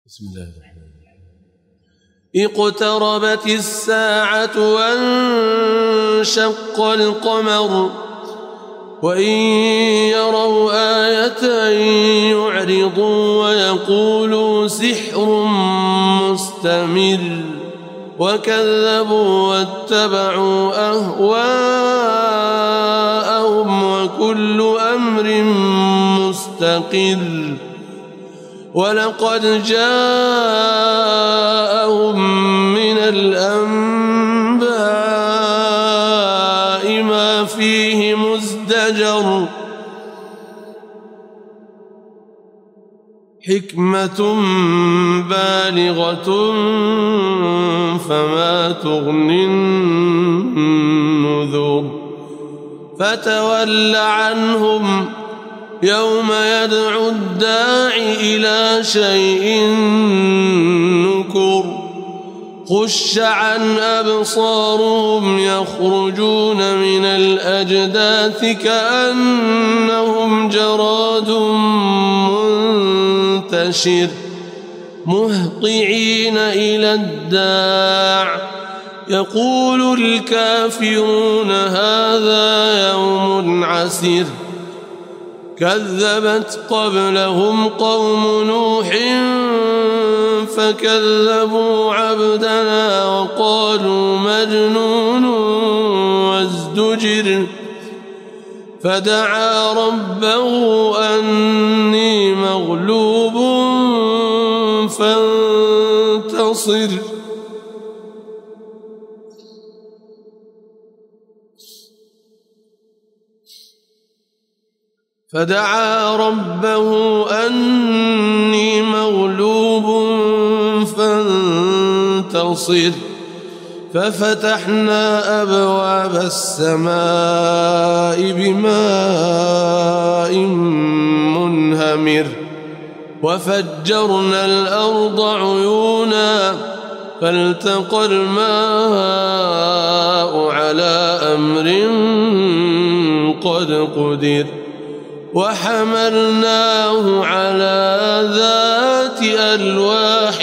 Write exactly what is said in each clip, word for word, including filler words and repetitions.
بسم الله الرحمن الرحيم. اقتربت الساعة وانشق القمر وإن يروا آية يعرضوا ويقولوا سحر مستمر وكذبوا واتبعوا أهواءهم وكل أمر مستقر ولقد جاءهم من الأنباء ما فيه مزدجر حكمة بالغة فما تغني النذر فتول عنهم يوم يدعو الداع إلى شيء نكر خش عن أبصارهم يخرجون من الأجداث كأنهم جراد منتشر مهطعين إلى الداع يقول الكافرون هذا يوم عسير كذبت قبلهم قوم نوح فكذبوا عبدنا وقالوا مجنون وازدجر فدعا ربه أني مغلوب فانتصر فدعا ربه أني مغلوب فانتصر ففتحنا أبواب السماء بماء منهمر وفجرنا الأرض عيونا فالتقى الماء على أمر قد قدر وحملناه على ذات ألواح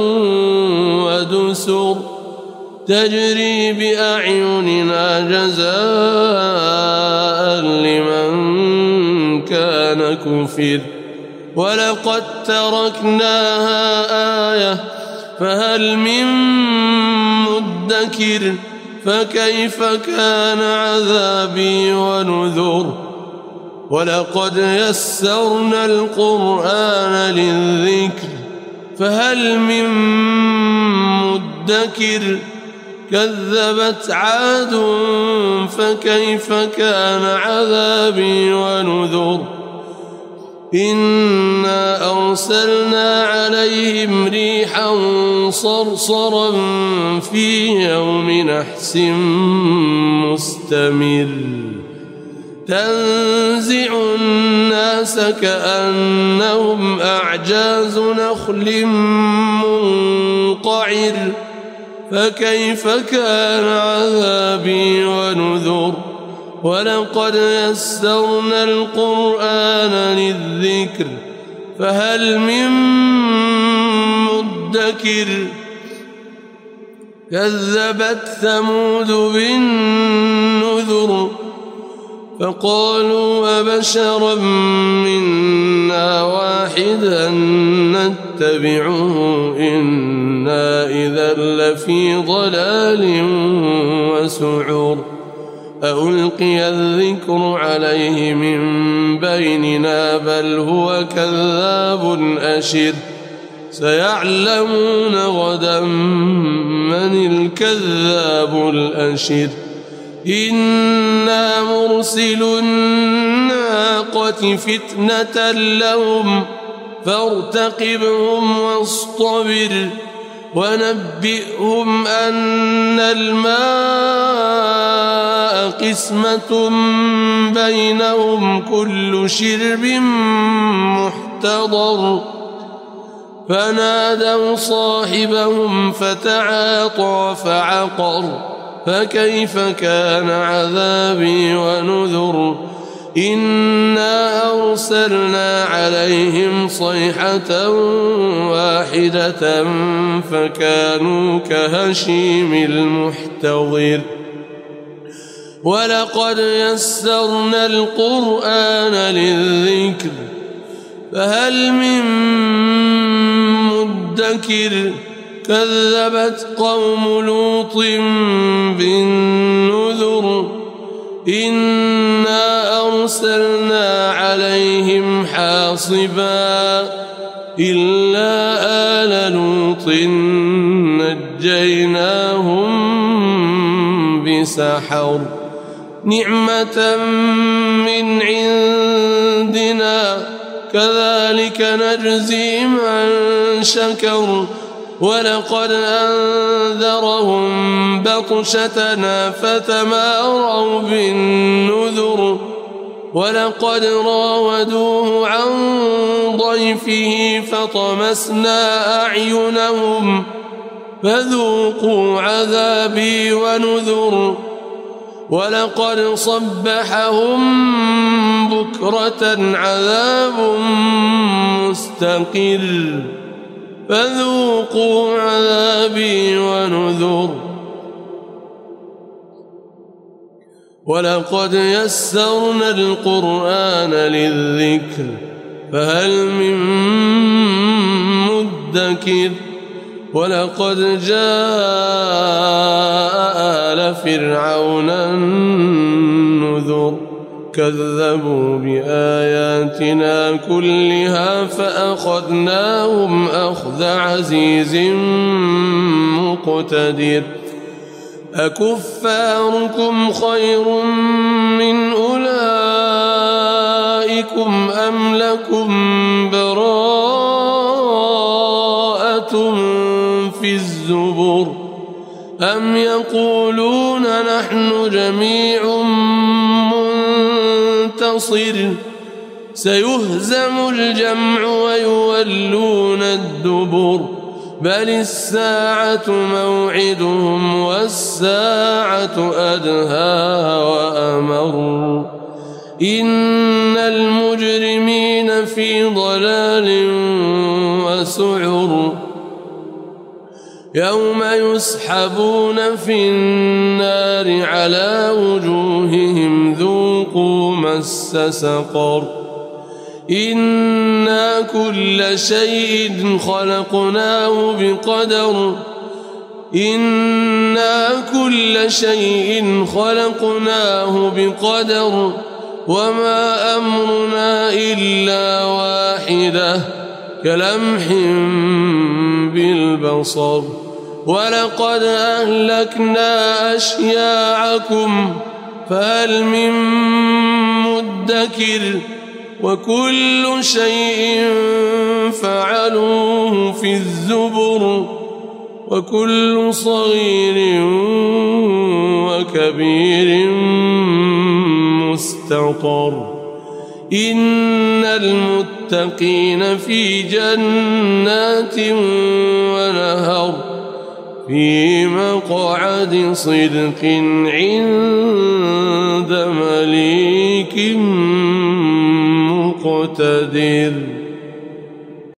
ودسر تجري بأعيننا جزاء لمن كان كفر ولقد تركناها آية فهل من مدكر فكيف كان عذابي ونذر ولقد يسرنا القرآن للذكر فهل من مدكر كذبت عاد فكيف كان عذابي ونذر إنا أرسلنا عليهم ريحا صرصرا في يوم نحس مستمر تنزع الناس كأنهم أعجاز نخل منقعر فكيف كان عذابي ونذر ولقد يسرنا القرآن للذكر فهل من مدكر كذبت ثمود بالنذر فقالوا أبشرا منا واحدا نتبعه إنا إذا لفي ضلال وسعور ألقي الذكر عليه من بيننا بل هو كذاب أشر سيعلمون غدا من الكذاب الأشر إنا مرسل الناقة فتنة لهم فارتقبهم واصطبر ونبئهم أن الماء قسمة بينهم كل شرب محتضر فنادوا صاحبهم فتعاطى فعقر فكيف كان عذابي ونذر إنا أرسلنا عليهم صيحة واحدة فكانوا كهشيم المحتضر ولقد يسرنا القرآن للذكر فهل من مدكر كذبت قوم لوط بالنذر إنا أرسلنا عليهم حاصبا إلا آل لوط نجيناهم بسحر نعمة من عندنا كذلك نجزي من شكر ولقد أنذرهم بطشتنا فتماروا بالنذر ولقد راودوه عن ضيفه فطمسنا أعينهم فذوقوا عذابي ونذر ولقد صبحهم بكرة عذاب مستقر فذوقوا عذابي ونذر ولقد يسرنا القرآن للذكر فهل من مدكر ولقد جاء آل فرعون النذر كذبوا بآياتنا كلها فأخذناهم أخذ عزيز مقتدر أكفاركم خير من أولئكم أم لكم براءة في الزبر أم يقولون نحن جميع منتصر سيهزم الجمع ويولون الدبر بل الساعة موعدهم والساعة أدهى وأمر إن المجرمين في ضلال وسعر يوم يسحبون في النار على وجوههم ذوقوا مس سقر إنا كل شيء خلقناه بقدر إنا كل شيء خلقناه بقدر وما أمرنا إلا واحدة كلمح بالبصر ولقد أهلكنا أشياعكم فهل من مدكر وكل شيء فعلوه في الزبر وكل صغير وكبير مستطر إن المتقين في جنات ونهر في مقعد صدق عند مليك مقتدر.